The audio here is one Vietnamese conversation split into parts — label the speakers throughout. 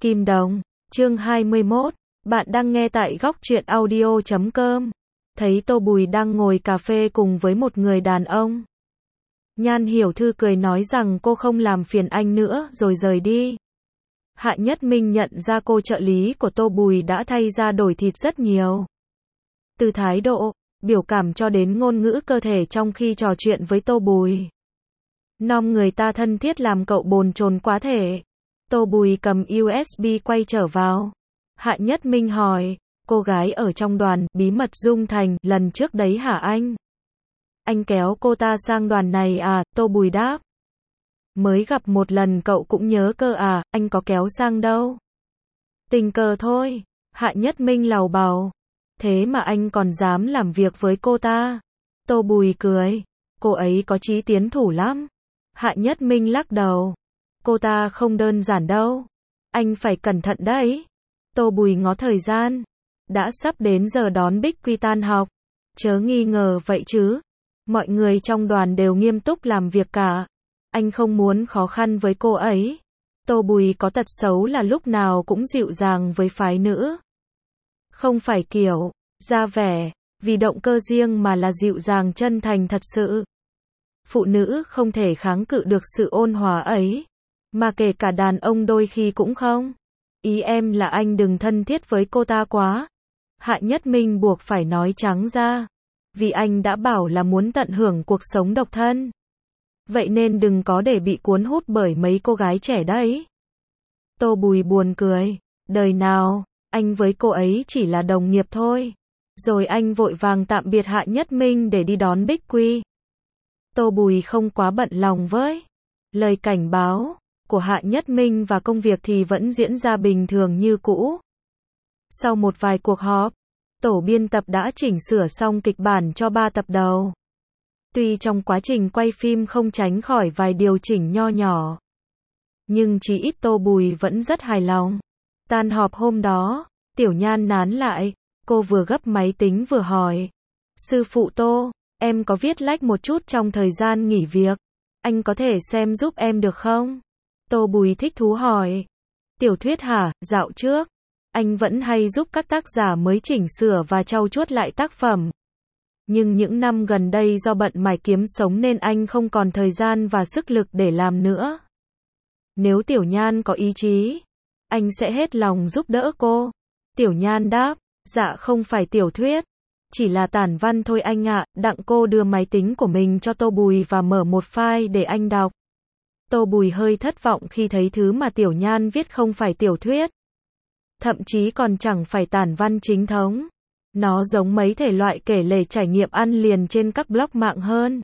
Speaker 1: Kim Đồng, chương 21, bạn đang nghe tại góc truyện audio.com. Thấy Tô Bùi đang ngồi cà phê cùng với một người đàn ông. Nhan Hiểu Thư cười nói rằng cô không làm phiền anh nữa rồi rời đi. Hạ Nhất Minh nhận ra cô trợ lý của Tô Bùi đã thay ra đổi thịt rất nhiều. Từ thái độ, biểu cảm cho đến ngôn ngữ cơ thể trong khi trò chuyện với Tô Bùi. Nom người ta thân thiết làm cậu bồn chồn quá thể. Tô Bùi cầm USB quay trở vào. Hạ Nhất Minh hỏi, cô gái ở trong đoàn, bí mật Dung Thành, lần trước đấy hả anh? Anh kéo cô ta sang đoàn này à? Tô Bùi đáp. Mới gặp một lần cậu cũng nhớ cơ à, anh có kéo sang đâu. Tình cờ thôi, Hạ Nhất Minh lầu bầu. Thế mà anh còn dám làm việc với cô ta. Tô Bùi cười, cô ấy có chí tiến thủ lắm. Hạ Nhất Minh lắc đầu. Cô ta không đơn giản đâu. Anh phải cẩn thận đấy. Tô Bùi ngó thời gian. Đã sắp đến giờ đón Bích Quy tan học. Chớ nghi ngờ vậy chứ. Mọi người trong đoàn đều nghiêm túc làm việc cả. Anh không muốn khó khăn với cô ấy. Tô Bùi có tật xấu là lúc nào cũng dịu dàng với phái nữ. Không phải kiểu ra vẻ, vì động cơ riêng mà là dịu dàng chân thành thật sự. Phụ nữ không thể kháng cự được sự ôn hòa ấy. Mà kể cả đàn ông đôi khi cũng không. Ý em là anh đừng thân thiết với cô ta quá. Hạ Nhất Minh buộc phải nói trắng ra. Vì anh đã bảo là muốn tận hưởng cuộc sống độc thân. Vậy nên đừng có để bị cuốn hút bởi mấy cô gái trẻ đấy. Tô Bùi buồn cười. Đời nào, anh với cô ấy chỉ là đồng nghiệp thôi. Rồi anh vội vàng tạm biệt Hạ Nhất Minh để đi đón Bích Quy. Tô Bùi không quá bận lòng với lời cảnh báo của Hạ Nhất Minh và công việc thì vẫn diễn ra bình thường như cũ. Sau một vài cuộc họp, tổ biên tập đã chỉnh sửa xong kịch bản cho 3 tập đầu. Tuy trong quá trình quay phim không tránh khỏi vài điều chỉnh nho nhỏ, nhưng chí ít Tô Bùi vẫn rất hài lòng. Tan họp hôm đó, Tiểu Nhan nán lại, cô vừa gấp máy tính vừa hỏi. Sư phụ Tô, em có viết lách một chút trong thời gian nghỉ việc. Anh có thể xem giúp em được không? Tô Bùi thích thú hỏi. Tiểu thuyết hả? Dạo trước, anh vẫn hay giúp các tác giả mới chỉnh sửa và trau chuốt lại tác phẩm. Nhưng những năm gần đây do bận mải kiếm sống nên anh không còn thời gian và sức lực để làm nữa. Nếu Tiểu Nhan có ý chí, anh sẽ hết lòng giúp đỡ cô. Tiểu Nhan đáp, dạ không phải tiểu thuyết, chỉ là tản văn thôi anh ạ. Đặng cô đưa máy tính của mình cho Tô Bùi và mở một file để anh đọc. Tô Bùi hơi thất vọng khi thấy thứ mà Tiểu Nhan viết không phải tiểu thuyết. Thậm chí còn chẳng phải tản văn chính thống. Nó giống mấy thể loại kể lể trải nghiệm ăn liền trên các blog mạng hơn.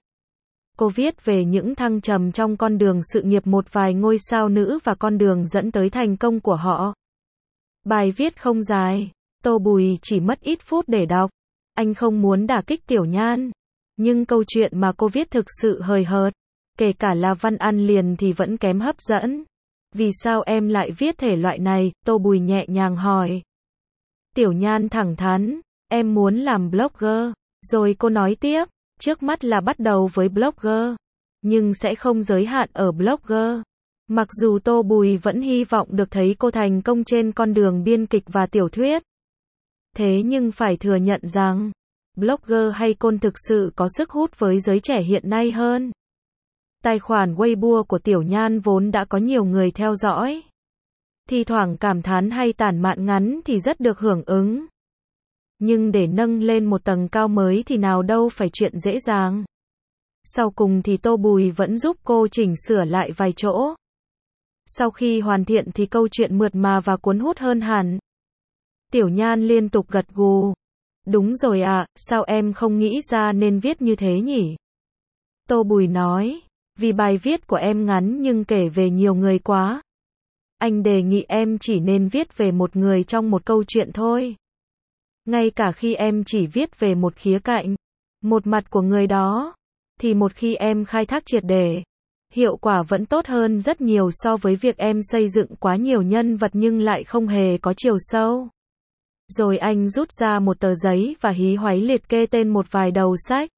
Speaker 1: Cô viết về những thăng trầm trong con đường sự nghiệp một vài ngôi sao nữ và con đường dẫn tới thành công của họ. Bài viết không dài, Tô Bùi chỉ mất ít phút để đọc. Anh không muốn đả kích Tiểu Nhan, nhưng câu chuyện mà cô viết thực sự hời hợt. Kể cả là văn ăn liền thì vẫn kém hấp dẫn. Vì sao em lại viết thể loại này? Tô Bùi nhẹ nhàng hỏi. Tiểu Nhan thẳng thắn, em muốn làm blogger. Rồi cô nói tiếp, trước mắt là bắt đầu với blogger, nhưng sẽ không giới hạn ở blogger. Mặc dù Tô Bùi vẫn hy vọng được thấy cô thành công trên con đường biên kịch và tiểu thuyết. Thế nhưng phải thừa nhận rằng, blogger hay côn thực sự có sức hút với giới trẻ hiện nay hơn. Tài khoản Weibo của Tiểu Nhan vốn đã có nhiều người theo dõi. Thi thoảng cảm thán hay tản mạn ngắn thì rất được hưởng ứng. Nhưng để nâng lên một tầng cao mới thì nào đâu phải chuyện dễ dàng. Sau cùng thì Tô Bùi vẫn giúp cô chỉnh sửa lại vài chỗ. Sau khi hoàn thiện thì câu chuyện mượt mà và cuốn hút hơn hẳn. Tiểu Nhan liên tục gật gù. Đúng rồi ạ, sao em không nghĩ ra nên viết như thế nhỉ? Tô Bùi nói, vì bài viết của em ngắn nhưng kể về nhiều người quá. Anh đề nghị em chỉ nên viết về một người trong một câu chuyện thôi. Ngay cả khi em chỉ viết về một khía cạnh, một mặt của người đó, thì một khi em khai thác triệt để, hiệu quả vẫn tốt hơn rất nhiều so với việc em xây dựng quá nhiều nhân vật nhưng lại không hề có chiều sâu. Rồi anh rút ra một tờ giấy và hí hoáy liệt kê tên một vài đầu sách.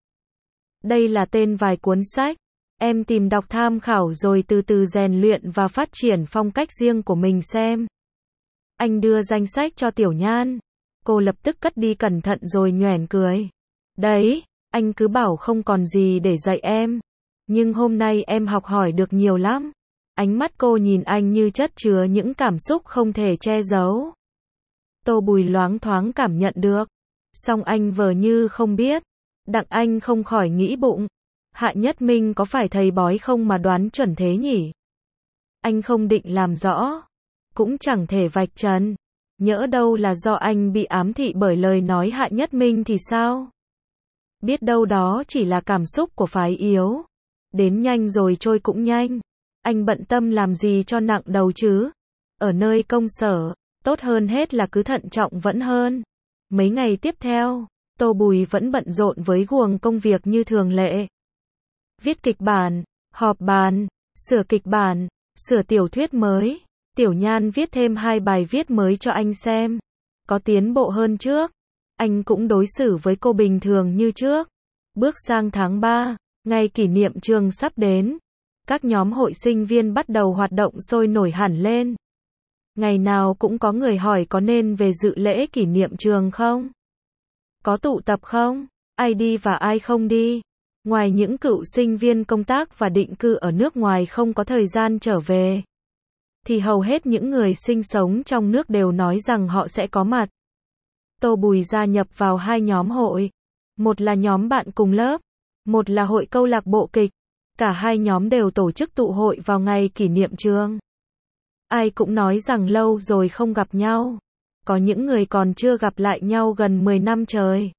Speaker 1: Đây là tên vài cuốn sách. Em tìm đọc tham khảo rồi từ từ rèn luyện và phát triển phong cách riêng của mình xem. Anh đưa danh sách cho Tiểu Nhan. Cô lập tức cất đi cẩn thận rồi nhoẻn cười. Đấy, anh cứ bảo không còn gì để dạy em. Nhưng hôm nay em học hỏi được nhiều lắm. Ánh mắt cô nhìn anh như chất chứa những cảm xúc không thể che giấu. Tô Bùi loáng thoáng cảm nhận được. Song anh vờ như không biết. Đặng Anh không khỏi nghĩ bụng. Hạ Nhất Minh có phải thầy bói không mà đoán chuẩn thế nhỉ? Anh không định làm rõ. Cũng chẳng thể vạch trần. Nhỡ đâu là do anh bị ám thị bởi lời nói Hạ Nhất Minh thì sao? Biết đâu đó chỉ là cảm xúc của phái yếu. Đến nhanh rồi trôi cũng nhanh. Anh bận tâm làm gì cho nặng đầu chứ? Ở nơi công sở, tốt hơn hết là cứ thận trọng vẫn hơn. Mấy ngày tiếp theo, Tô Bùi vẫn bận rộn với guồng công việc như thường lệ. Viết kịch bản, họp bàn, sửa kịch bản, sửa tiểu thuyết mới. Tiểu Nhan viết thêm 2 bài viết mới cho anh xem. Có tiến bộ hơn trước. Anh cũng đối xử với cô bình thường như trước. Bước sang tháng 3, ngày kỷ niệm trường sắp đến. Các nhóm hội sinh viên bắt đầu hoạt động sôi nổi hẳn lên. Ngày nào cũng có người hỏi có nên về dự lễ kỷ niệm trường không? Có tụ tập không? Ai đi và ai không đi? Ngoài những cựu sinh viên công tác và định cư ở nước ngoài không có thời gian trở về, thì hầu hết những người sinh sống trong nước đều nói rằng họ sẽ có mặt. Tô Bùi gia nhập vào 2 nhóm hội. Một là nhóm bạn cùng lớp, một là hội câu lạc bộ kịch. Cả 2 nhóm đều tổ chức tụ hội vào ngày kỷ niệm trường. Ai cũng nói rằng lâu rồi không gặp nhau. Có những người còn chưa gặp lại nhau gần 10 năm trời.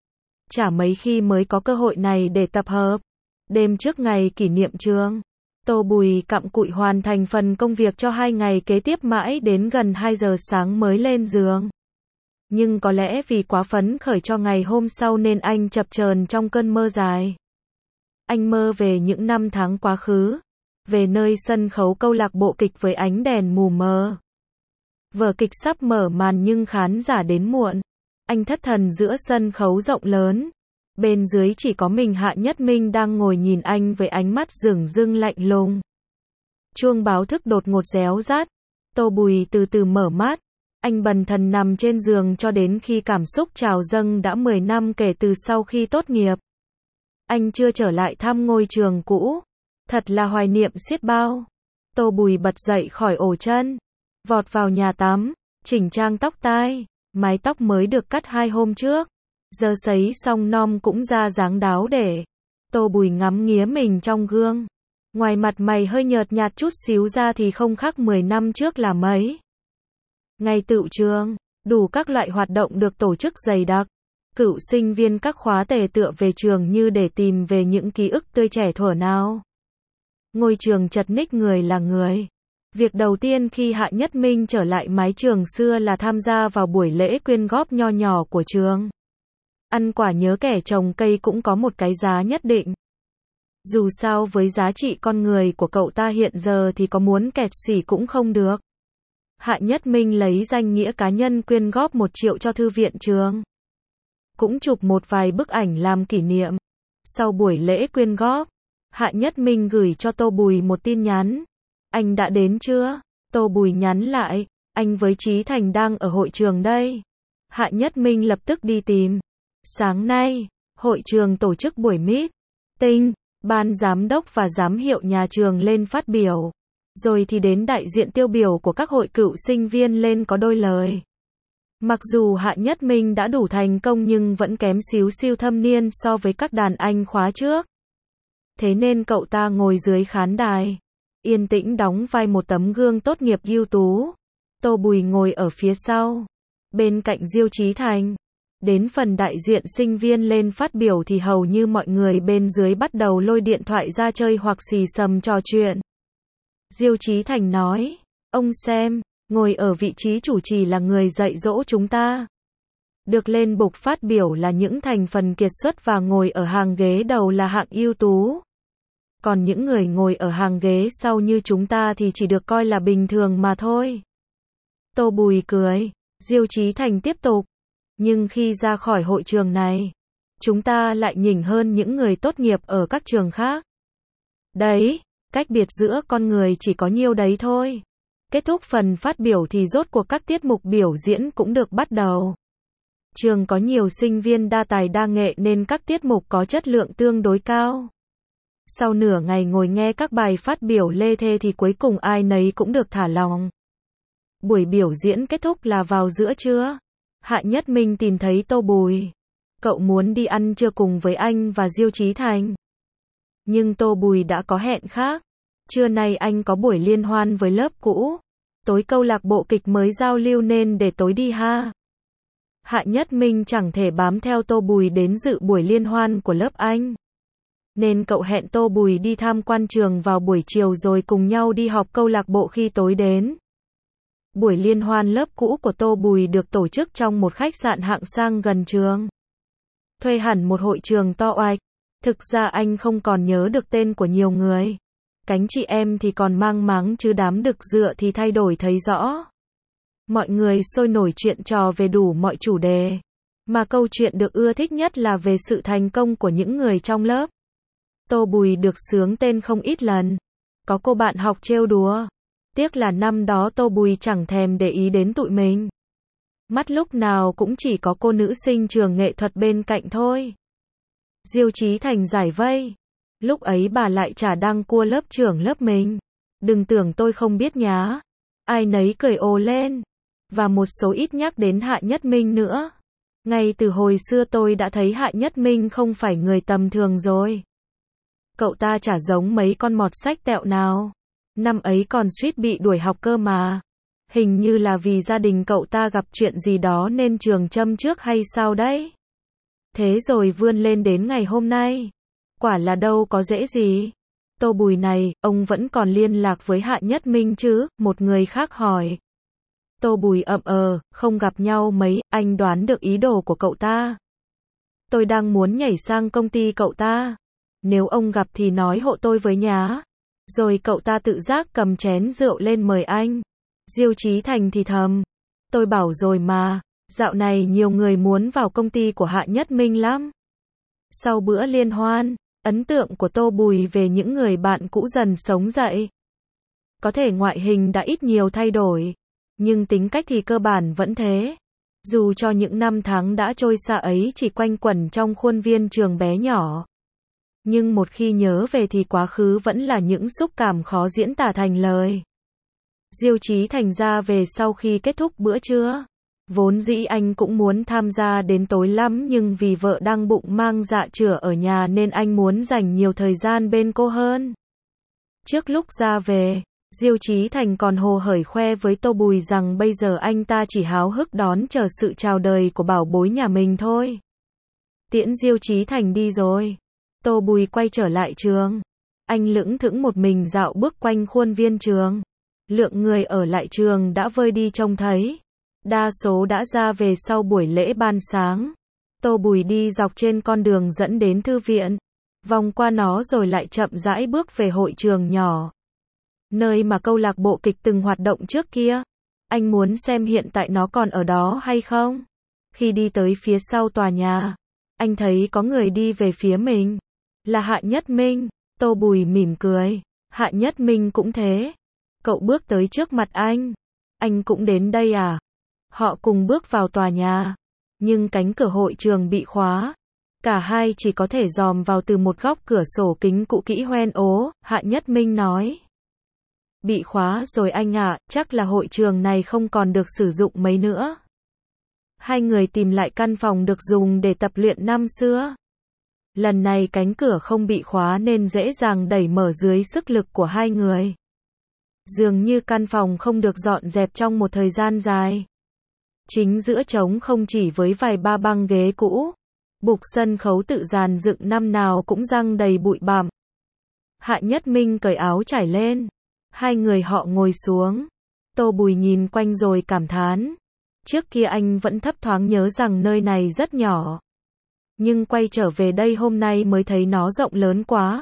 Speaker 1: Chả mấy khi mới có cơ hội này để tập hợp. Đêm trước ngày kỷ niệm trường, Tô Bùi cặm cụi hoàn thành phần công việc cho 2 ngày kế tiếp mãi đến gần 2 giờ sáng mới lên giường. Nhưng có lẽ vì quá phấn khởi cho ngày hôm sau nên anh chập chờn trong cơn mơ dài. Anh mơ về những năm tháng quá khứ, về nơi sân khấu câu lạc bộ kịch với ánh đèn mù mờ. Vở kịch sắp mở màn nhưng khán giả đến muộn. Anh thất thần giữa sân khấu rộng lớn. Bên dưới chỉ có mình Hạ Nhất Minh đang ngồi nhìn anh với ánh mắt dửng dưng lạnh lùng. Chuông báo thức đột ngột réo rát. Tô Bùi từ từ mở mắt. Anh bần thần nằm trên giường cho đến khi cảm xúc trào dâng. Đã 10 năm kể từ sau khi tốt nghiệp. Anh chưa trở lại thăm ngôi trường cũ. Thật là hoài niệm xiết bao. Tô Bùi bật dậy khỏi ổ chân, vọt vào nhà tắm, chỉnh trang tóc tai. Mái tóc mới được cắt 2 hôm trước. Giờ sấy xong nom cũng ra dáng đáo để. Tô Bùi ngắm nghía mình trong gương. Ngoài mặt mày hơi nhợt nhạt chút xíu ra thì không khác 10 năm trước là mấy. Ngày tựu trường, đủ các loại hoạt động được tổ chức dày đặc. Cựu sinh viên các khóa tề tựa về trường như để tìm về những ký ức tươi trẻ thuở nào. Ngôi trường chật ních người là người. Việc đầu tiên khi Hạ Nhất Minh trở lại mái trường xưa là tham gia vào buổi lễ quyên góp nho nhỏ của trường. Ăn quả nhớ kẻ trồng cây cũng có một cái giá nhất định. Dù sao với giá trị con người của cậu ta hiện giờ thì có muốn kẹt xỉ cũng không được. Hạ Nhất Minh lấy danh nghĩa cá nhân quyên góp 1 triệu cho thư viện trường. Cũng chụp một vài bức ảnh làm kỷ niệm. Sau buổi lễ quyên góp, Hạ Nhất Minh gửi cho Tô Bùi một tin nhắn. Anh đã đến chưa? Tô Bùi nhắn lại, anh với Chí Thành đang ở hội trường đây. Hạ Nhất Minh lập tức đi tìm. Sáng nay, hội trường tổ chức buổi meeting, ban giám đốc và giám hiệu nhà trường lên phát biểu. Rồi thì đến đại diện tiêu biểu của các hội cựu sinh viên lên có đôi lời. Mặc dù Hạ Nhất Minh đã đủ thành công nhưng vẫn kém xíu xiu thâm niên so với các đàn anh khóa trước. Thế nên cậu ta ngồi dưới khán đài, yên tĩnh đóng vai một tấm gương tốt nghiệp ưu tú. Tô Bùi ngồi ở phía sau, bên cạnh Diêu Chí Thành. Đến phần đại diện sinh viên lên phát biểu thì hầu như mọi người bên dưới bắt đầu lôi điện thoại ra chơi hoặc xì xầm trò chuyện. Diêu Chí Thành nói, ông xem, ngồi ở vị trí chủ trì là người dạy dỗ chúng ta. Được lên bục phát biểu là những thành phần kiệt xuất và ngồi ở hàng ghế đầu là hạng ưu tú. Còn những người ngồi ở hàng ghế sau như chúng ta thì chỉ được coi là bình thường mà thôi. Tô Bùi cười, Diêu Chí Thành tiếp tục. Nhưng khi ra khỏi hội trường này, chúng ta lại nhỉnh hơn những người tốt nghiệp ở các trường khác. Đấy, cách biệt giữa con người chỉ có nhiêu đấy thôi. Kết thúc phần phát biểu thì rốt cuộc các tiết mục biểu diễn cũng được bắt đầu. Trường có nhiều sinh viên đa tài đa nghệ nên các tiết mục có chất lượng tương đối cao. Sau nửa ngày ngồi nghe các bài phát biểu lê thê thì cuối cùng ai nấy cũng được thả lỏng. Buổi biểu diễn kết thúc là vào giữa trưa. Hạ Nhất Minh tìm thấy Tô Bùi. Cậu muốn đi ăn trưa cùng với anh và Diêu Chí Thành. Nhưng Tô Bùi đã có hẹn khác. Trưa nay anh có buổi liên hoan với lớp cũ. Tối câu lạc bộ kịch mới giao lưu nên để tối đi ha. Hạ Nhất Minh chẳng thể bám theo Tô Bùi đến dự buổi liên hoan của lớp anh. Nên cậu hẹn Tô Bùi đi tham quan trường vào buổi chiều rồi cùng nhau đi họp câu lạc bộ khi tối đến. Buổi liên hoan lớp cũ của Tô Bùi được tổ chức trong một khách sạn hạng sang gần trường. Thuê hẳn một hội trường to oạch. Thực ra anh không còn nhớ được tên của nhiều người. Cánh chị em thì còn mang máng chứ đám đực dựa thì thay đổi thấy rõ. Mọi người sôi nổi chuyện trò về đủ mọi chủ đề. Mà câu chuyện được ưa thích nhất là về sự thành công của những người trong lớp. Tô Bùi được xướng tên không ít lần. Có cô bạn học trêu đùa. Tiếc là năm đó Tô Bùi chẳng thèm để ý đến tụi mình. Mắt lúc nào cũng chỉ có cô nữ sinh trường nghệ thuật bên cạnh thôi. Diêu Chí Thành giải vây. Lúc ấy bà lại chả đăng cua lớp trưởng lớp mình. Đừng tưởng tôi không biết nhá. Ai nấy cười ồ lên. Và một số ít nhắc đến Hạ Nhất Minh nữa. Ngay từ hồi xưa tôi đã thấy Hạ Nhất Minh không phải người tầm thường rồi. Cậu ta chả giống mấy con mọt sách tẹo nào. Năm ấy còn suýt bị đuổi học cơ mà. Hình như là vì gia đình cậu ta gặp chuyện gì đó nên trường châm trước hay sao đấy. Thế rồi vươn lên đến ngày hôm nay. Quả là đâu có dễ gì. Tô Bùi này, ông vẫn còn liên lạc với Hạ Nhất Minh chứ? Một người khác hỏi. Tô Bùi không gặp nhau mấy, anh đoán được ý đồ của cậu ta. Tôi đang muốn nhảy sang công ty cậu ta. Nếu ông gặp thì nói hộ tôi với nhá. Rồi cậu ta tự giác cầm chén rượu lên mời anh. Diêu Chí Thành thì thầm. Tôi bảo rồi mà, dạo này nhiều người muốn vào công ty của Hạ Nhất Minh lắm. Sau bữa liên hoan, ấn tượng của Tô Bùi về những người bạn cũ dần sống dậy. Có thể ngoại hình đã ít nhiều thay đổi, nhưng tính cách thì cơ bản vẫn thế. Dù cho những năm tháng đã trôi xa ấy chỉ quanh quẩn trong khuôn viên trường bé nhỏ. Nhưng một khi nhớ về thì quá khứ vẫn là những xúc cảm khó diễn tả thành lời. Diêu Chí Thành ra về sau khi kết thúc bữa trưa. Vốn dĩ anh cũng muốn tham gia đến tối lắm nhưng vì vợ đang bụng mang dạ chửa ở nhà nên anh muốn dành nhiều thời gian bên cô hơn. Trước lúc ra về, Diêu Chí Thành còn hồ hởi khoe với Tô Bùi rằng bây giờ anh ta chỉ háo hức đón chờ sự chào đời của bảo bối nhà mình thôi. Tiễn Diêu Chí Thành đi rồi. Tô Bùi quay trở lại trường. Anh lững thững một mình dạo bước quanh khuôn viên trường. Lượng người ở lại trường đã vơi đi trông thấy. Đa số đã ra về sau buổi lễ ban sáng. Tô Bùi đi dọc trên con đường dẫn đến thư viện. Vòng qua nó rồi lại chậm rãi bước về hội trường nhỏ. Nơi mà câu lạc bộ kịch từng hoạt động trước kia. Anh muốn xem hiện tại nó còn ở đó hay không. Khi đi tới phía sau tòa nhà, anh thấy có người đi về phía mình. Là Hạ Nhất Minh. Tô Bùi mỉm cười. Hạ Nhất Minh cũng thế. Cậu bước tới trước mặt anh. Anh cũng đến đây à? Họ cùng bước vào tòa nhà. Nhưng cánh cửa hội trường bị khóa. Cả hai chỉ có thể dòm vào từ một góc cửa sổ kính cũ kỹ hoen ố. Hạ Nhất Minh nói. Bị khóa rồi anh ạ, chắc là hội trường này không còn được sử dụng mấy nữa. Hai người tìm lại căn phòng được dùng để tập luyện năm xưa. Lần này cánh cửa không bị khóa nên dễ dàng đẩy mở dưới sức lực của hai người. Dường như căn phòng không được dọn dẹp trong một thời gian dài. Chính giữa trống không chỉ với vài ba băng ghế cũ. Bục sân khấu tự dàn dựng năm nào cũng răng đầy bụi bặm. Hạ Nhất Minh cởi áo trải lên. Hai người họ ngồi xuống. Tô Bùi nhìn quanh rồi cảm thán. Trước kia anh vẫn thấp thoáng nhớ rằng nơi này rất nhỏ. Nhưng quay trở về đây hôm nay mới thấy nó rộng lớn quá.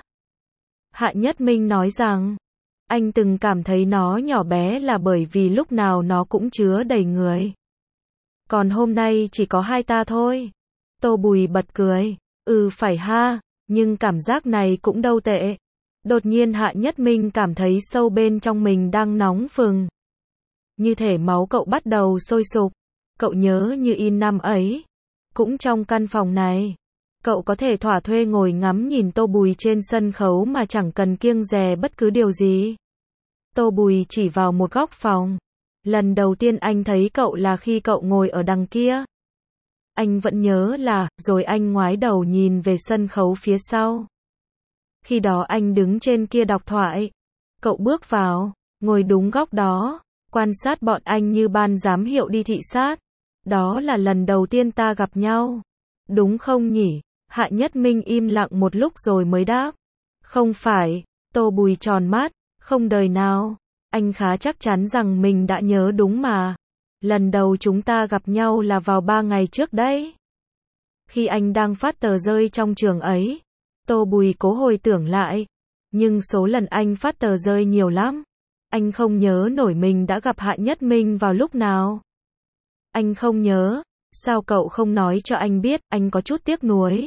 Speaker 1: Hạ Nhất Minh nói rằng, anh từng cảm thấy nó nhỏ bé là bởi vì lúc nào nó cũng chứa đầy người. Còn hôm nay chỉ có hai ta thôi. Tô Bùi bật cười. Phải ha, nhưng cảm giác này cũng đâu tệ. Đột nhiên Hạ Nhất Minh cảm thấy sâu bên trong mình đang nóng phừng. như thể máu cậu bắt đầu sôi sục. Cậu nhớ như in năm ấy. Cũng trong căn phòng này, cậu có thể thỏa thuê ngồi ngắm nhìn Tô Bùi trên sân khấu mà chẳng cần kiêng dè bất cứ điều gì. Tô Bùi chỉ vào một góc phòng. Lần đầu tiên anh thấy cậu là khi cậu ngồi ở đằng kia. Anh vẫn nhớ là, rồi anh ngoái đầu nhìn về sân khấu phía sau. Khi đó anh đứng trên kia đọc thoại. Cậu bước vào, ngồi đúng góc đó, quan sát bọn anh như ban giám hiệu đi thị sát. Đó là lần đầu tiên ta gặp nhau. Đúng không nhỉ? Hạ Nhất Minh im lặng một lúc rồi mới đáp. Không phải. Tô Bùi tròn mắt. Không đời nào. Anh khá chắc chắn rằng mình đã nhớ đúng mà. Lần đầu chúng ta gặp nhau là vào 3 ngày trước đấy. Khi anh đang phát tờ rơi trong trường ấy. Tô Bùi cố hồi tưởng lại. Nhưng số lần anh phát tờ rơi nhiều lắm. Anh không nhớ nổi mình đã gặp Hạ Nhất Minh vào lúc nào. Anh không nhớ. Sao cậu không nói cho anh biết, anh có chút tiếc nuối.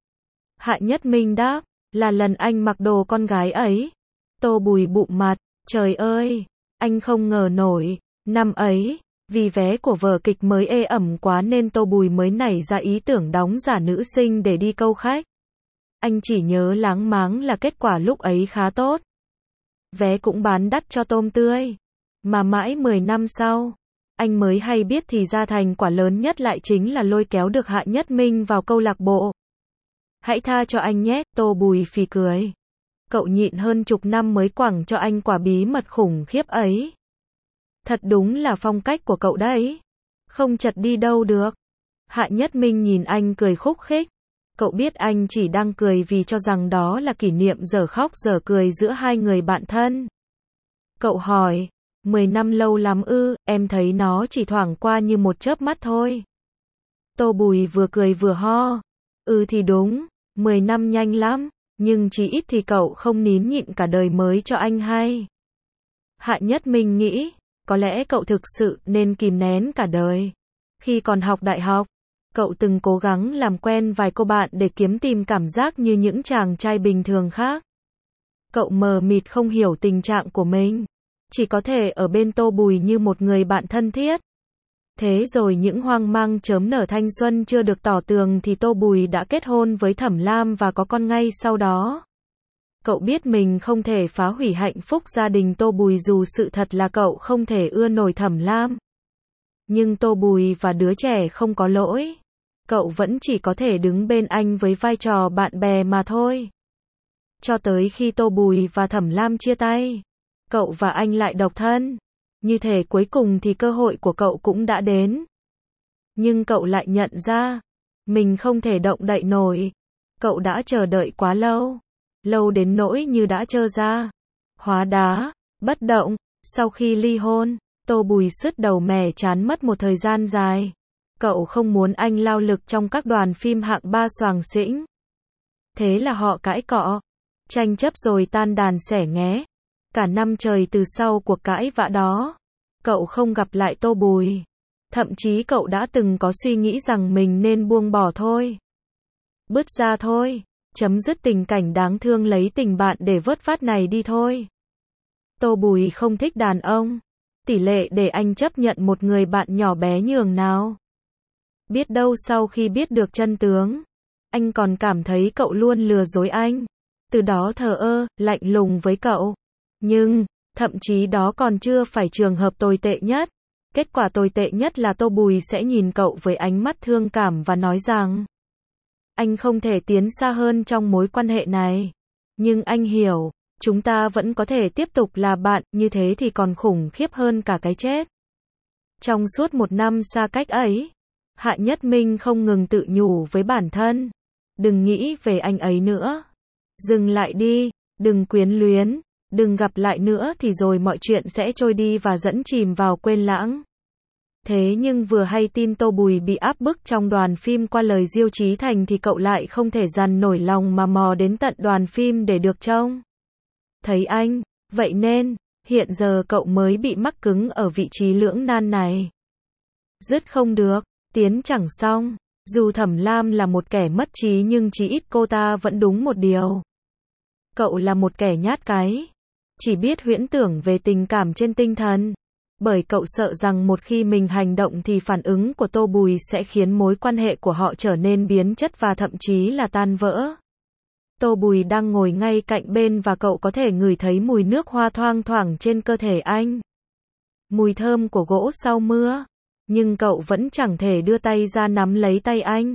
Speaker 1: Hạ Nhất Minh đáp, là lần anh mặc đồ con gái ấy. Tô Bùi bụm mặt, trời ơi, anh không ngờ nổi. Năm ấy, vì vé của vở kịch mới ê ẩm quá nên Tô Bùi mới nảy ra ý tưởng đóng giả nữ sinh để đi câu khách. Anh chỉ nhớ láng máng là kết quả lúc ấy khá tốt. Vé cũng bán đắt cho tôm tươi. Mà mãi 10 năm sau, anh mới hay biết thì ra thành quả lớn nhất lại chính là lôi kéo được Hạ Nhất Minh vào câu lạc bộ. Hãy tha cho anh nhé, Tô Bùi phì cười. Cậu nhịn hơn chục năm mới quẳng cho anh quả bí mật khủng khiếp ấy. Thật đúng là phong cách của cậu đấy. Không chật đi đâu được. Hạ Nhất Minh nhìn anh cười khúc khích. Cậu biết anh chỉ đang cười vì cho rằng đó là kỷ niệm dở khóc dở cười giữa hai người bạn thân. Cậu hỏi, 10 năm lâu lắm ư, em thấy nó chỉ thoảng qua như một chớp mắt thôi. Tô Bùi vừa cười vừa ho. Thì đúng, 10 năm nhanh lắm, nhưng chí ít thì cậu không nín nhịn cả đời mới cho anh hay. Hạ Nhất Minh nghĩ, có lẽ cậu thực sự nên kìm nén cả đời. Khi còn học đại học, cậu từng cố gắng làm quen vài cô bạn để kiếm tìm cảm giác như những chàng trai bình thường khác. Cậu mờ mịt không hiểu tình trạng của mình. Chỉ có thể ở bên Tô Bùi như một người bạn thân thiết. Thế rồi những hoang mang chớm nở thanh xuân chưa được tỏ tường thì Tô Bùi đã kết hôn với Thẩm Lam và có con ngay sau đó. Cậu biết mình không thể phá hủy hạnh phúc gia đình Tô Bùi dù sự thật là cậu không thể ưa nổi Thẩm Lam. Nhưng Tô Bùi và đứa trẻ không có lỗi. Cậu vẫn chỉ có thể đứng bên anh với vai trò bạn bè mà thôi. Cho tới khi Tô Bùi và Thẩm Lam chia tay, cậu và anh lại độc thân. Như thể cuối cùng thì cơ hội của cậu cũng đã đến. Nhưng cậu lại nhận ra, mình không thể động đậy nổi. Cậu đã chờ đợi quá lâu. Lâu đến nỗi như đã trơ ra. Hóa đá, bất động. Sau khi ly hôn, Tô Bùi sứt đầu mẻ chán mất một thời gian dài. Cậu không muốn anh lao lực trong các đoàn phim hạng 3 xoàng xĩnh. Thế là họ cãi cọ, tranh chấp rồi tan đàn xẻ nghé. Cả năm trời từ sau cuộc cãi vã đó, cậu không gặp lại Tô Bùi. Thậm chí cậu đã từng có suy nghĩ rằng mình nên buông bỏ thôi. Bứt ra thôi, chấm dứt tình cảnh đáng thương lấy tình bạn để vớt vát này đi thôi. Tô Bùi không thích đàn ông. Tỷ lệ để anh chấp nhận một người bạn nhỏ bé nhường nào. Biết đâu sau khi biết được chân tướng, anh còn cảm thấy cậu luôn lừa dối anh. Từ đó thờ ơ, lạnh lùng với cậu. Nhưng, thậm chí đó còn chưa phải trường hợp tồi tệ nhất. Kết quả tồi tệ nhất là Tô Bùi sẽ nhìn cậu với ánh mắt thương cảm và nói rằng anh không thể tiến xa hơn trong mối quan hệ này. Nhưng anh hiểu, chúng ta vẫn có thể tiếp tục là bạn, như thế thì còn khủng khiếp hơn cả cái chết. Trong suốt 1 năm xa cách ấy, Hạ Nhất Minh không ngừng tự nhủ với bản thân. Đừng nghĩ về anh ấy nữa. Dừng lại đi, đừng quyến luyến. Đừng gặp lại nữa thì rồi mọi chuyện sẽ trôi đi và dẫn chìm vào quên lãng. Thế nhưng vừa hay tin Tô Bùi bị áp bức trong đoàn phim qua lời Diêu Chí Thành thì cậu lại không thể dằn nổi lòng mà mò đến tận đoàn phim để được trông thấy anh. Vậy nên, hiện giờ cậu mới bị mắc cứng ở vị trí lưỡng nan này. Dứt không được, tiến chẳng xong. Dù Thẩm Lam là một kẻ mất trí nhưng chí ít cô ta vẫn đúng một điều. Cậu là một kẻ nhát cái. Chỉ biết huyễn tưởng về tình cảm trên tinh thần. bởi cậu sợ rằng một khi mình hành động thì phản ứng của Tô Bùi sẽ khiến mối quan hệ của họ trở nên biến chất và thậm chí là tan vỡ. Tô Bùi đang ngồi ngay cạnh bên và cậu có thể ngửi thấy mùi nước hoa thoang thoảng trên cơ thể anh. Mùi thơm của gỗ sau mưa. Nhưng cậu vẫn chẳng thể đưa tay ra nắm lấy tay anh.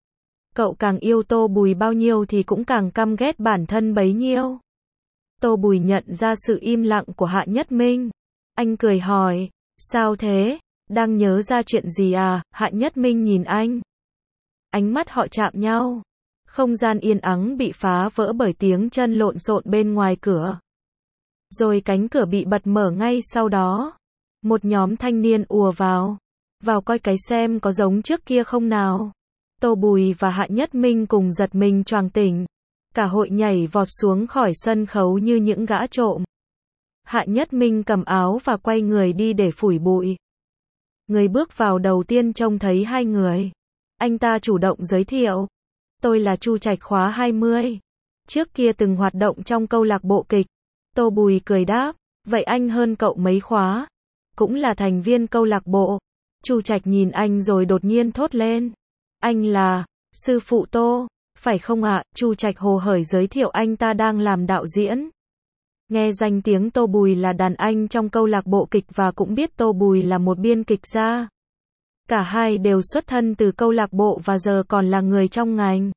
Speaker 1: Cậu càng yêu Tô Bùi bao nhiêu thì cũng càng căm ghét bản thân bấy nhiêu. Tô Bùi nhận ra sự im lặng của Hạ Nhất Minh. Anh cười hỏi, sao thế, đang nhớ ra chuyện gì à? Hạ Nhất Minh nhìn anh. Ánh mắt họ chạm nhau. Không gian yên ắng bị phá vỡ bởi tiếng chân lộn xộn bên ngoài cửa. Rồi cánh cửa bị bật mở ngay sau đó. Một nhóm thanh niên ùa vào. Vào coi cái xem có giống trước kia không nào. Tô Bùi và Hạ Nhất Minh cùng giật mình choàng tỉnh. Cả hội nhảy vọt xuống khỏi sân khấu như những gã trộm. Hạ Nhất Minh cầm áo và quay người đi để phủi bụi. Người bước vào đầu tiên trông thấy hai người. Anh ta chủ động giới thiệu. Tôi là Chu Trạch khóa 20. Trước kia từng hoạt động trong câu lạc bộ kịch. Tô Bùi cười đáp. Vậy anh hơn cậu mấy khóa? Cũng là thành viên câu lạc bộ. Chu Trạch nhìn anh rồi đột nhiên thốt lên. Anh là sư phụ Tô, phải không ạ? Chu Trạch hồ hởi giới thiệu anh ta đang làm đạo diễn. Nghe danh tiếng Tô Bùi là đàn anh trong câu lạc bộ kịch và cũng biết Tô Bùi là một biên kịch gia. Cả hai đều xuất thân từ câu lạc bộ và giờ còn là người trong ngành.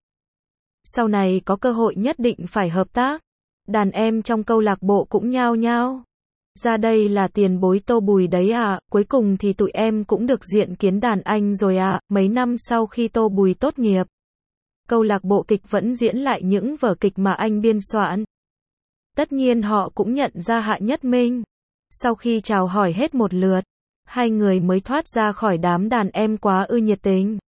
Speaker 1: Sau này có cơ hội nhất định phải hợp tác. Đàn em trong câu lạc bộ cũng nhao nhao. Ra đây là tiền bối Tô Bùi đấy à, cuối cùng thì tụi em cũng được diện kiến đàn anh rồi à. Mấy năm sau khi Tô Bùi tốt nghiệp, câu lạc bộ kịch vẫn diễn lại những vở kịch mà anh biên soạn. Tất nhiên họ cũng nhận ra Hạ Nhất Minh. Sau khi chào hỏi hết một lượt, hai người mới thoát ra khỏi đám đàn em quá ư nhiệt tình.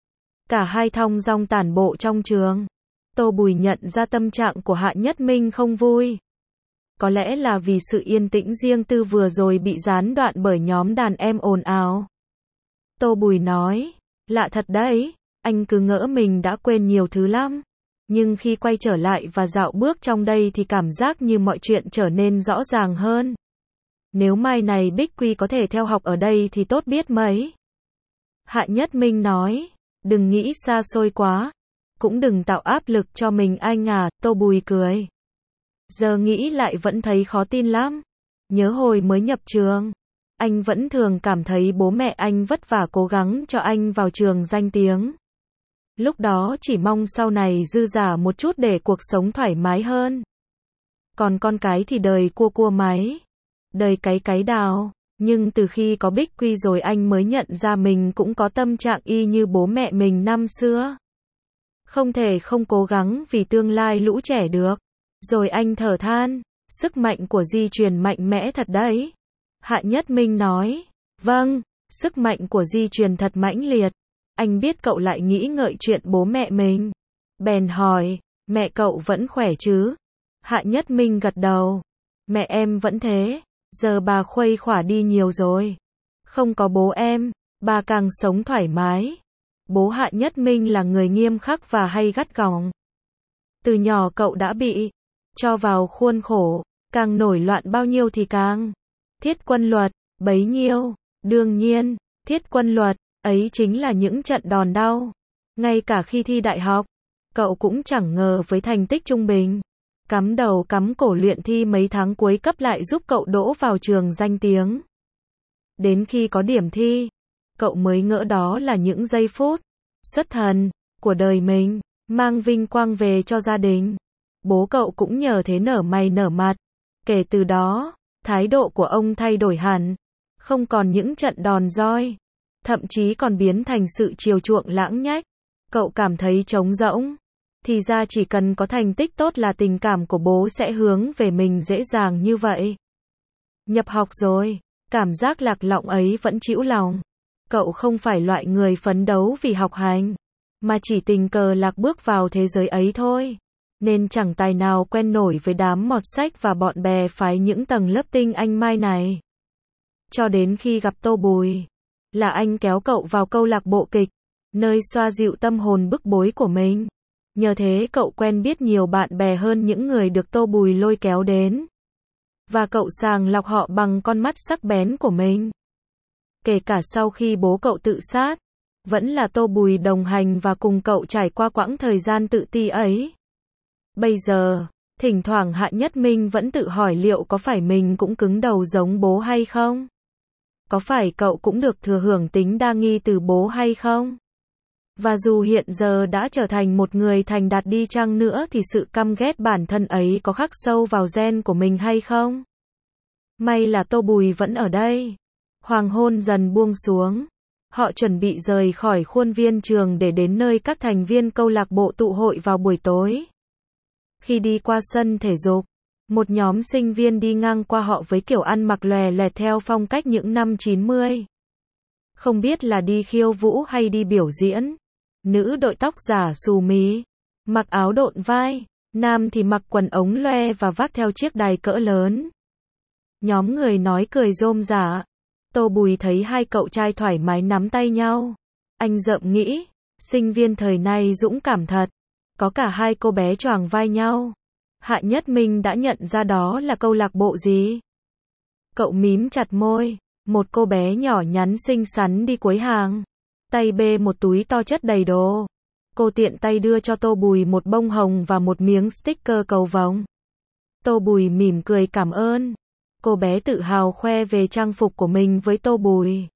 Speaker 1: Cả hai thong dong tản bộ trong trường. Tô Bùi nhận ra tâm trạng của Hạ Nhất Minh không vui. Có lẽ là vì sự yên tĩnh riêng tư vừa rồi bị gián đoạn bởi nhóm đàn em ồn ào. Tô Bùi nói, lạ thật đấy, anh cứ ngỡ mình đã quên nhiều thứ lắm. Nhưng khi quay trở lại và dạo bước trong đây thì cảm giác như mọi chuyện trở nên rõ ràng hơn. Nếu mai này Bích Quy có thể theo học ở đây thì tốt biết mấy. Hạ Nhất Minh nói, đừng nghĩ xa xôi quá. Cũng đừng tạo áp lực cho mình anh à. Tô Bùi cười. Giờ nghĩ lại vẫn thấy khó tin lắm. Nhớ hồi mới nhập trường, anh vẫn thường cảm thấy bố mẹ anh vất vả cố gắng cho anh vào trường danh tiếng. Lúc đó chỉ mong sau này dư giả một chút để cuộc sống thoải mái hơn. Còn con cái thì đời cua cua máy, đời cái đào. Nhưng từ khi có Bích Quy rồi anh mới nhận ra mình cũng có tâm trạng y như bố mẹ mình năm xưa. Không thể không cố gắng vì tương lai lũ trẻ được. Rồi anh thở than, sức mạnh của di truyền mạnh mẽ thật đấy. Hạ Nhất Minh nói, vâng, sức mạnh của di truyền thật mãnh liệt. Anh biết cậu lại nghĩ ngợi chuyện bố mẹ mình. Bèn hỏi, mẹ cậu vẫn khỏe chứ? Hạ Nhất Minh gật đầu. Mẹ em vẫn thế, giờ bà khuây khỏa đi nhiều rồi. Không có bố em, bà càng sống thoải mái. Bố Hạ Nhất Minh là người nghiêm khắc và hay gắt gỏng. Từ nhỏ cậu đã bị cho vào khuôn khổ, càng nổi loạn bao nhiêu thì càng thiết quân luật, bấy nhiêu. Đương nhiên, thiết quân luật ấy chính là những trận đòn đau. Ngay cả khi thi đại học, cậu cũng chẳng ngờ với thành tích trung bình, cắm đầu cắm cổ luyện thi mấy tháng cuối cấp lại giúp cậu đỗ vào trường danh tiếng. Đến khi có điểm thi, cậu mới ngỡ đó là những giây phút xuất thần của đời mình, mang vinh quang về cho gia đình. Bố cậu cũng nhờ thế nở mày nở mặt. Kể từ đó, thái độ của ông thay đổi hẳn, không còn những trận đòn roi, thậm chí còn biến thành sự chiều chuộng lãng nhách. Cậu cảm thấy trống rỗng. Thì ra chỉ cần có thành tích tốt là tình cảm của bố sẽ hướng về mình dễ dàng như vậy. Nhập học rồi, cảm giác lạc lõng ấy vẫn trĩu lòng. Cậu không phải loại người phấn đấu vì học hành, mà chỉ tình cờ lạc bước vào thế giới ấy thôi. Nên chẳng tài nào quen nổi với đám mọt sách và bọn bè phái những tầng lớp tinh anh mai này. Cho đến khi gặp Tô Bùi, là anh kéo cậu vào câu lạc bộ kịch, nơi xoa dịu tâm hồn bức bối của mình. Nhờ thế cậu quen biết nhiều bạn bè hơn những người được Tô Bùi lôi kéo đến. và cậu sàng lọc họ bằng con mắt sắc bén của mình. Kể cả sau khi bố cậu tự sát, vẫn là Tô Bùi đồng hành và cùng cậu trải qua quãng thời gian tự ti ấy. Bây giờ, thỉnh thoảng Hạ Nhất Minh vẫn tự hỏi liệu có phải mình cũng cứng đầu giống bố hay không? Có phải cậu cũng được thừa hưởng tính đa nghi từ bố hay không? Và dù hiện giờ đã trở thành một người thành đạt đi chăng nữa thì sự căm ghét bản thân ấy có khắc sâu vào gen của mình hay không? May là Tô Bùi vẫn ở đây. Hoàng hôn dần buông xuống. Họ chuẩn bị rời khỏi khuôn viên trường để đến nơi các thành viên câu lạc bộ tụ hội vào buổi tối. Khi đi qua sân thể dục, một nhóm sinh viên đi ngang qua họ với kiểu ăn mặc lòe loẹt theo phong cách những năm 90. Không biết là đi khiêu vũ hay đi biểu diễn. Nữ đội tóc giả xù mí, mặc áo độn vai, nam thì mặc quần ống loe và vác theo chiếc đài cỡ lớn. Nhóm người nói cười rôm rả. Tô Bùi thấy hai cậu trai thoải mái nắm tay nhau. Anh rợm nghĩ, sinh viên thời nay dũng cảm thật. Có cả hai cô bé choàng vai nhau. Hạ Nhất Minh đã nhận ra đó là câu lạc bộ gì. Cậu mím chặt môi, một cô bé nhỏ nhắn xinh xắn đi cuối hàng. Tay bê một túi to chất đầy đồ. Cô tiện tay đưa cho Tô Bùi một bông hồng và một miếng sticker cầu vồng. Tô Bùi mỉm cười cảm ơn. Cô bé tự hào khoe về trang phục của mình với Tô Bùi.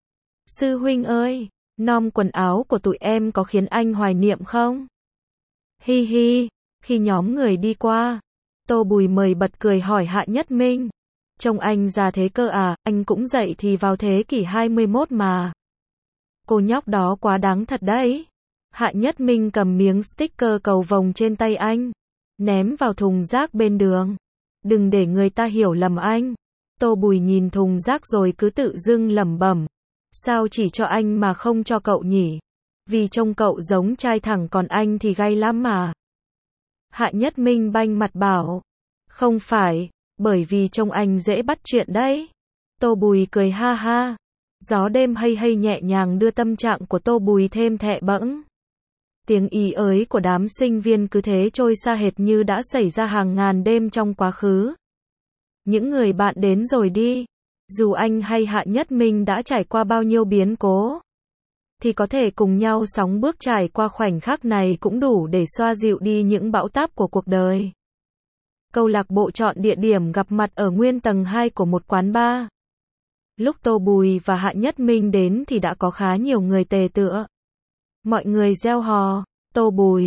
Speaker 1: Sư huynh ơi, nom quần áo của tụi em có khiến anh hoài niệm không? Hi hi, khi nhóm người đi qua, Tô Bùi mời bật cười hỏi Hạ Nhất Minh. Trông anh già thế cơ à, anh cũng dậy thì vào thế kỷ 21 mà. Cô nhóc đó quá đáng thật đấy. Hạ Nhất Minh cầm miếng sticker cầu vồng trên tay anh, ném vào thùng rác bên đường. Đừng để người ta hiểu lầm anh. Tô Bùi nhìn thùng rác rồi cứ tự dưng lẩm bẩm. Sao chỉ cho anh mà không cho cậu nhỉ? Vì trông cậu giống trai thẳng còn anh thì gay lắm mà. Hạ Nhất Minh banh mặt bảo. Không phải, bởi vì trông anh dễ bắt chuyện đấy. Tô Bùi cười ha ha. Gió đêm hay hay nhẹ nhàng đưa tâm trạng của Tô Bùi thêm thẹ bẫng. Tiếng ý ới của đám sinh viên cứ thế trôi xa hệt như đã xảy ra hàng ngàn đêm trong quá khứ. Những người bạn đến rồi đi. Dù anh hay Hạ Nhất Minh đã trải qua bao nhiêu biến cố, thì có thể cùng nhau sóng bước trải qua khoảnh khắc này cũng đủ để xoa dịu đi những bão táp của cuộc đời. Câu lạc bộ chọn địa điểm gặp mặt ở nguyên tầng 2 của một quán bar. Lúc Tô Bùi và Hạ Nhất Minh đến thì đã có khá nhiều người tề tựa. Mọi người reo hò, Tô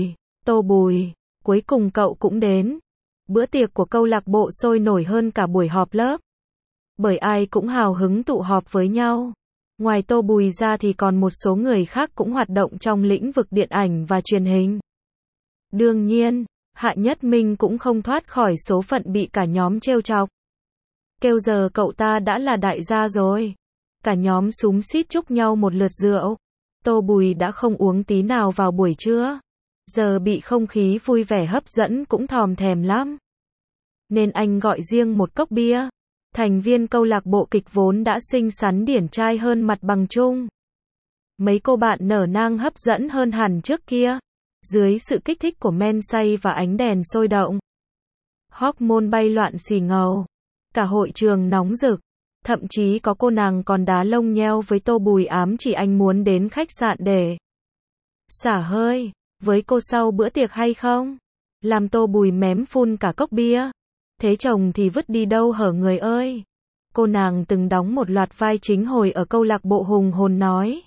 Speaker 1: Bùi, cuối cùng cậu cũng đến. Bữa tiệc của câu lạc bộ sôi nổi hơn cả buổi họp lớp. Bởi ai cũng hào hứng tụ họp với nhau. Ngoài Tô Bùi ra thì còn một số người khác cũng hoạt động trong lĩnh vực điện ảnh và truyền hình. Đương nhiên, Hạ Nhất Minh cũng không thoát khỏi số phận bị cả nhóm trêu chọc. Kêu giờ cậu ta đã là đại gia rồi. Cả nhóm xúm xít chúc nhau một lượt rượu. Tô Bùi đã không uống tí nào vào buổi trưa. Giờ bị không khí vui vẻ hấp dẫn cũng thòm thèm lắm. Nên anh gọi riêng một cốc bia. Thành viên câu lạc bộ kịch vốn đã xinh xắn điển trai hơn mặt bằng chung. Mấy cô bạn nở nang hấp dẫn hơn hẳn trước kia. Dưới sự kích thích của men say và ánh đèn sôi động. Hormone bay loạn xì ngầu. Cả hội trường nóng rực. Thậm chí có cô nàng còn đá lông nheo với Tô Bùi ám chỉ anh muốn đến khách sạn để xả hơi với cô sau bữa tiệc hay không. Làm Tô Bùi mém phun cả cốc bia. Thế chồng thì vứt đi đâu hở người ơi. Cô nàng từng đóng một loạt vai chính hồi ở câu lạc bộ hùng hồn nói.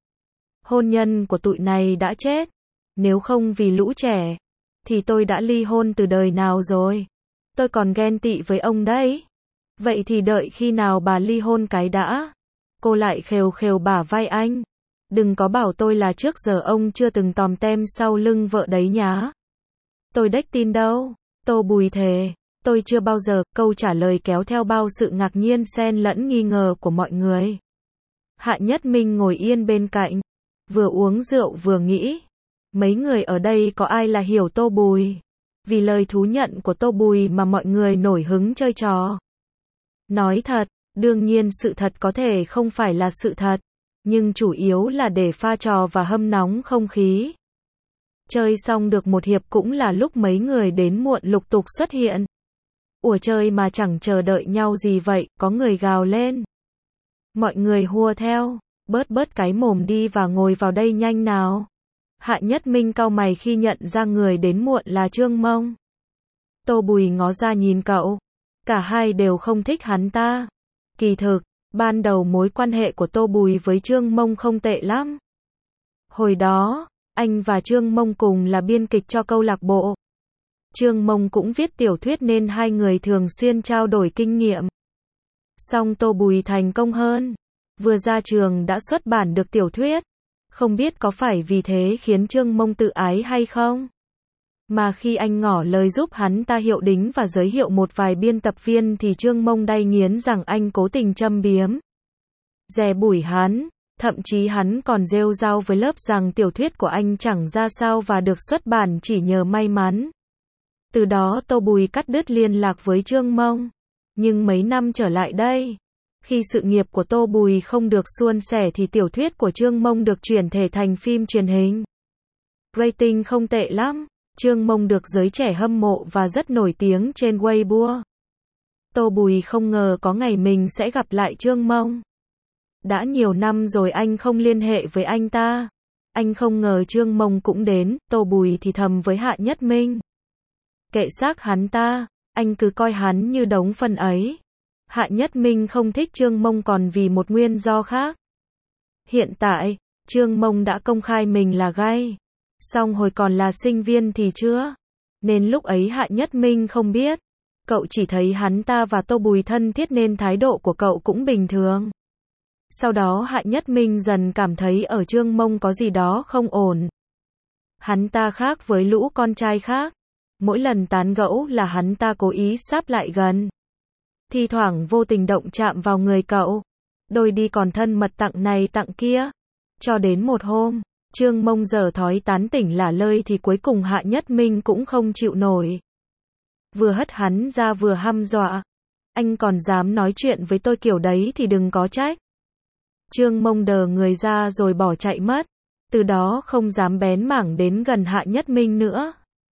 Speaker 1: Hôn nhân của tụi này đã chết. Nếu không vì lũ trẻ, thì tôi đã ly hôn từ đời nào rồi. Tôi còn ghen tị với ông đấy. Vậy thì đợi khi nào bà ly hôn cái đã. Cô lại khều khều bả vai anh. Đừng có bảo tôi là trước giờ ông chưa từng tòm tem sau lưng vợ đấy nhá. Tôi đếch tin đâu. Tô Bùi thề. Tôi chưa bao giờ. Câu trả lời kéo theo bao sự ngạc nhiên xen lẫn nghi ngờ của mọi người. Hạ Nhất Minh ngồi yên bên cạnh. Vừa uống rượu vừa nghĩ. Mấy người ở đây có ai là hiểu Tô Bùi? Vì lời thú nhận của Tô Bùi mà mọi người nổi hứng chơi trò. Nói thật, đương nhiên sự thật có thể không phải là sự thật. Nhưng chủ yếu là để pha trò và hâm nóng không khí. Chơi xong được một hiệp cũng là lúc mấy người đến muộn lục tục xuất hiện. Ủa chơi mà chẳng chờ đợi nhau gì vậy, có người gào lên. Mọi người hùa theo, bớt bớt cái mồm đi và ngồi vào đây nhanh nào. Hạ Nhất Minh cau mày khi nhận ra người đến muộn là Trương Mông. Tô Bùi ngó ra nhìn cậu. Cả hai đều không thích hắn ta. Kỳ thực, ban đầu mối quan hệ của Tô Bùi với Trương Mông không tệ lắm. Hồi đó, anh và Trương Mông cùng là biên kịch cho câu lạc bộ. Trương Mông cũng viết tiểu thuyết nên hai người thường xuyên trao đổi kinh nghiệm. Song Tô Bùi thành công hơn. Vừa ra trường đã xuất bản được tiểu thuyết. Không biết có phải vì thế khiến Trương Mông tự ái hay không? Mà khi anh ngỏ lời giúp hắn ta hiệu đính và giới hiệu một vài biên tập viên thì Trương Mông đay nghiến rằng anh cố tình châm biếm. Dè bủi hắn, thậm chí hắn còn rêu rao với lớp rằng tiểu thuyết của anh chẳng ra sao và được xuất bản chỉ nhờ may mắn. Từ đó Tô Bùi cắt đứt liên lạc với Trương Mông. Nhưng mấy năm trở lại đây, khi sự nghiệp của Tô Bùi không được suôn sẻ thì tiểu thuyết của Trương Mông được chuyển thể thành phim truyền hình. Rating không tệ lắm. Trương Mông được giới trẻ hâm mộ và rất nổi tiếng trên Weibo. Tô Bùi không ngờ có ngày mình sẽ gặp lại Trương Mông. Đã nhiều năm rồi anh không liên hệ với anh ta. Anh không ngờ Trương Mông cũng đến, Tô Bùi thì thầm với Hạ Nhất Minh. Kệ xác hắn ta, anh cứ coi hắn như đống phân ấy. Hạ Nhất Minh không thích Trương Mông còn vì một nguyên do khác. Hiện tại, Trương Mông đã công khai mình là gay. Song hồi còn là sinh viên thì chưa. Nên lúc ấy Hạ Nhất Minh không biết. Cậu chỉ thấy hắn ta và Tô Bùi thân thiết nên thái độ của cậu cũng bình thường. Sau đó Hạ Nhất Minh dần cảm thấy ở Trương Mông có gì đó không ổn. Hắn ta khác với lũ con trai khác. Mỗi lần tán gẫu là hắn ta cố ý sáp lại gần. Thi thoảng vô tình động chạm vào người cậu. Đôi đi còn thân mật tặng này tặng kia. Cho đến một hôm, Trương Mông dở thói tán tỉnh lả lơi thì cuối cùng Hạ Nhất Minh cũng không chịu nổi. Vừa hất hắn ra vừa hăm dọa. Anh còn dám nói chuyện với tôi kiểu đấy thì đừng có trách. Trương Mông đờ người ra rồi bỏ chạy mất. Từ đó không dám bén mảng đến gần Hạ Nhất Minh nữa.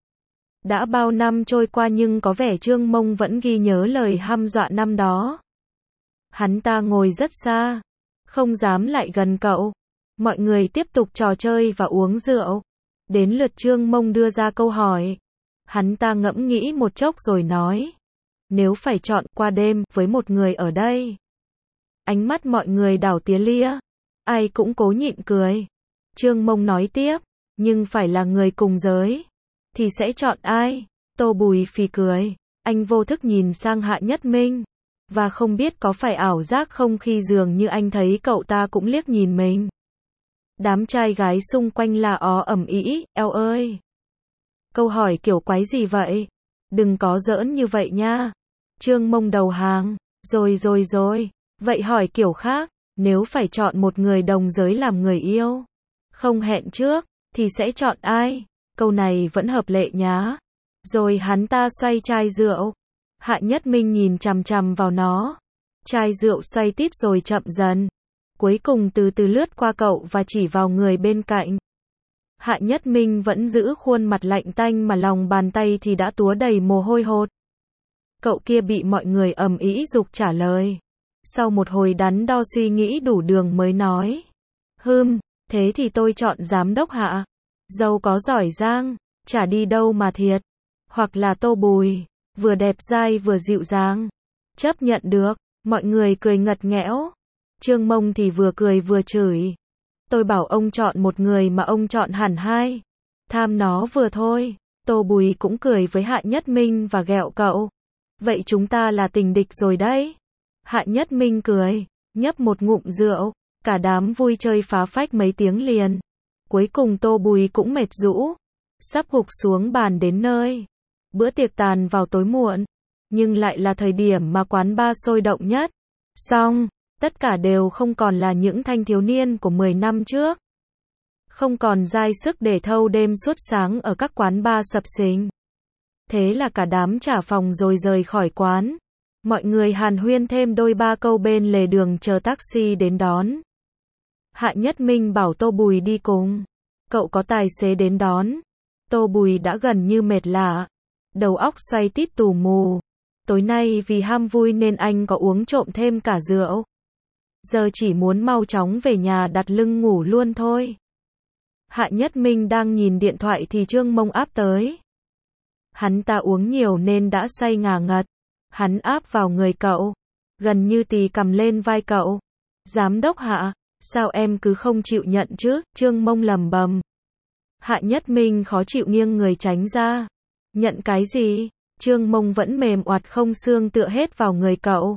Speaker 1: Đã bao năm trôi qua nhưng có vẻ Trương Mông vẫn ghi nhớ lời hăm dọa năm đó. Hắn ta ngồi rất xa, không dám lại gần cậu. Mọi người tiếp tục trò chơi và uống rượu. Đến lượt Trương Mông đưa ra câu hỏi. Hắn ta ngẫm nghĩ một chốc rồi nói. Nếu phải chọn qua đêm với một người ở đây. Ánh mắt mọi người đảo tía lia. Ai cũng cố nhịn cười. Trương Mông nói tiếp. Nhưng phải là người cùng giới. Thì sẽ chọn ai? Tô Bùi phì cười. Anh vô thức nhìn sang Hạ Nhất Minh. Và không biết có phải ảo giác không khi dường như anh thấy cậu ta cũng liếc nhìn mình. Đám trai gái xung quanh là ó ầm ĩ, eo ơi. Câu hỏi kiểu quái gì vậy? Đừng có giỡn như vậy nha. Trương Mông đầu hàng. Rồi. Vậy hỏi kiểu khác. Nếu phải chọn một người đồng giới làm người yêu. Không hẹn trước. Thì sẽ chọn ai? Câu này vẫn hợp lệ nhá. Rồi hắn ta xoay chai rượu. Hạ Nhất Minh nhìn chằm chằm vào nó. Chai rượu xoay tít rồi chậm dần. Cuối cùng từ từ lướt qua cậu và chỉ vào người bên cạnh. Hạ Nhất Minh vẫn giữ khuôn mặt lạnh tanh mà lòng bàn tay thì đã túa đầy mồ hôi hột. Cậu kia bị mọi người ầm ĩ giục trả lời. Sau một hồi đắn đo suy nghĩ đủ đường mới nói. Thế thì tôi chọn giám đốc Hạ. Giàu có giỏi giang, chả đi đâu mà thiệt. Hoặc là Tô Bùi, vừa đẹp dai vừa dịu dàng. Chấp nhận được, mọi người cười ngật nghẽo. Trương Mông thì vừa cười vừa chửi. Tôi bảo ông chọn một người mà ông chọn hẳn hai. Tham nó vừa thôi. Tô Bùi cũng cười với Hạ Nhất Minh và ghẹo cậu. Vậy chúng ta là tình địch rồi đấy. Hạ Nhất Minh cười, nhấp một ngụm rượu. Cả đám vui chơi phá phách mấy tiếng liền. Cuối cùng Tô Bùi cũng mệt rũ. Sắp gục xuống bàn đến nơi. Bữa tiệc tàn vào tối muộn. Nhưng lại là thời điểm mà quán bar sôi động nhất. Xong, tất cả đều không còn là những thanh thiếu niên của 10 năm trước. Không còn dai sức để thâu đêm suốt sáng ở các quán bar sập sình. Thế là cả đám trả phòng rồi rời khỏi quán. Mọi người hàn huyên thêm đôi ba câu bên lề đường chờ taxi đến đón. Hạ Nhất Minh bảo Tô Bùi đi cùng. Cậu có tài xế đến đón. Tô Bùi đã gần như mệt lả. Đầu óc xoay tít tù mù. Tối nay vì ham vui nên anh có uống trộm thêm cả rượu. Giờ chỉ muốn mau chóng về nhà đặt lưng ngủ luôn thôi. Hạ Nhất Minh đang nhìn điện thoại thì Trương Mông áp tới. Hắn ta uống nhiều nên đã say ngà ngật. Hắn áp vào người cậu, gần như tì cầm lên vai cậu. Giám đốc Hạ, sao em cứ không chịu nhận chứ? Trương Mông lầm bầm. Hạ Nhất Minh khó chịu nghiêng người tránh ra. Nhận cái gì? Trương Mông vẫn mềm oặt không xương tựa hết vào người cậu.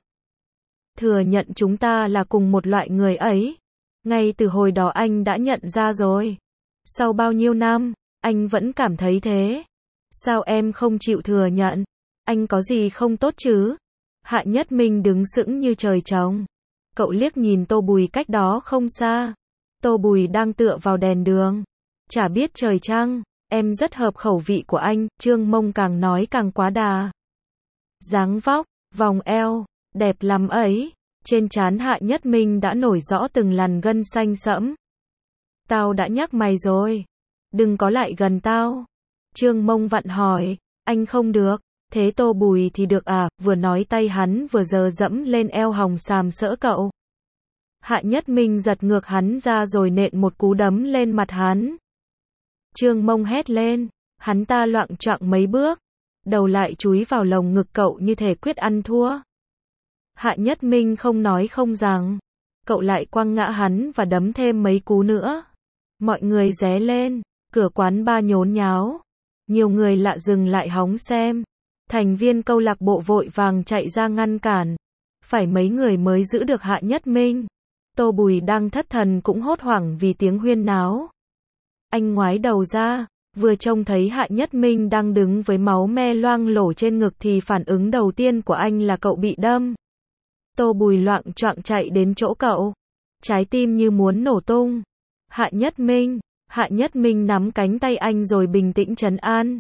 Speaker 1: Thừa nhận chúng ta là cùng một loại người ấy. Ngay từ hồi đó anh đã nhận ra rồi. Sau bao nhiêu năm, anh vẫn cảm thấy thế. Sao em không chịu thừa nhận? Anh có gì không tốt chứ? Hạ Nhất Minh đứng sững như trời trồng. Cậu liếc nhìn Tô Bùi cách đó không xa. Tô Bùi đang tựa vào đèn đường. Chả biết trời trăng, em rất hợp khẩu vị của anh. Trương Mông càng nói càng quá đà. Dáng vóc, vòng eo, đẹp lắm ấy. Trên trán Hạ Nhất Minh đã nổi rõ từng làn gân xanh sẫm. Tao đã nhắc mày rồi. Đừng có lại gần tao. Trương Mông vặn hỏi. Anh không được. Thế Tô Bùi thì được à? Vừa nói tay hắn vừa giờ dẫm lên eo hồng sàm sỡ cậu. Hạ Nhất Minh giật ngược hắn ra rồi nện một cú đấm lên mặt hắn. Trương Mông hét lên. Hắn ta loạng choạng mấy bước. Đầu lại chúi vào lồng ngực cậu như thể quyết ăn thua. Hạ Nhất Minh không nói không rằng. Cậu lại quăng ngã hắn và đấm thêm mấy cú nữa. Mọi người ré lên. Cửa quán bar nhốn nháo. Nhiều người lạ dừng lại hóng xem. Thành viên câu lạc bộ vội vàng chạy ra ngăn cản. Phải mấy người mới giữ được Hạ Nhất Minh. Tô Bùi đang thất thần cũng hốt hoảng vì tiếng huyên náo. Anh ngoái đầu ra, vừa trông thấy Hạ Nhất Minh đang đứng với máu me loang lổ trên ngực thì phản ứng đầu tiên của anh là cậu bị đâm. Tô Bùi loạng choạng chạy đến chỗ cậu. Trái tim như muốn nổ tung. Hạ Nhất Minh nắm cánh tay anh rồi bình tĩnh trấn an.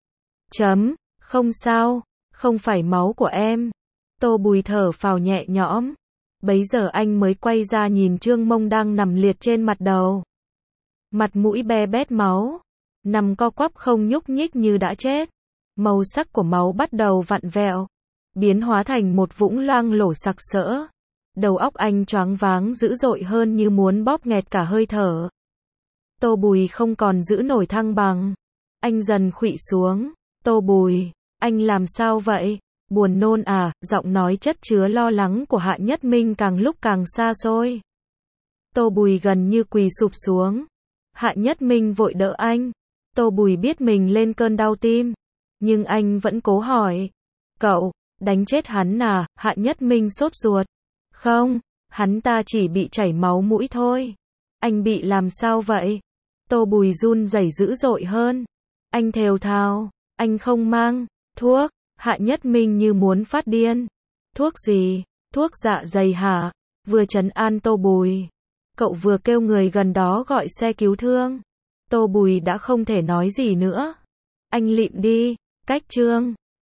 Speaker 1: Không sao, không phải máu của em. Tô Bùi thở phào nhẹ nhõm. Bấy giờ anh mới quay ra nhìn Trương Mông đang nằm liệt trên mặt đầu. Mặt mũi be bét máu. Nằm co quắp không nhúc nhích như đã chết. Màu sắc của máu bắt đầu vặn vẹo. Biến hóa thành một vũng loang lổ sặc sỡ. Đầu óc anh choáng váng dữ dội hơn như muốn bóp nghẹt cả hơi thở. Tô Bùi không còn giữ nổi thăng bằng. Anh dần khuỵu xuống. Tô Bùi, anh làm sao vậy? Buồn nôn à? Giọng nói chất chứa lo lắng của Hạ Nhất Minh càng lúc càng xa xôi. Tô Bùi gần như quỳ sụp xuống. Hạ Nhất Minh vội đỡ anh. Tô Bùi biết mình lên cơn đau tim. Nhưng anh vẫn cố hỏi. Cậu, đánh chết hắn à? Hạ Nhất Minh sốt ruột. Không, hắn ta chỉ bị chảy máu mũi thôi. Anh bị làm sao vậy? Tô Bùi run rẩy dữ dội hơn. Anh thều thào. Anh không mang thuốc. Hạ Nhất Minh như muốn phát điên. Thuốc gì? Thuốc dạ dày hả? Vừa trấn an Tô Bùi, cậu vừa kêu người gần đó gọi xe cứu thương. Tô Bùi đã không thể nói gì nữa. Anh lịm đi, cách Trương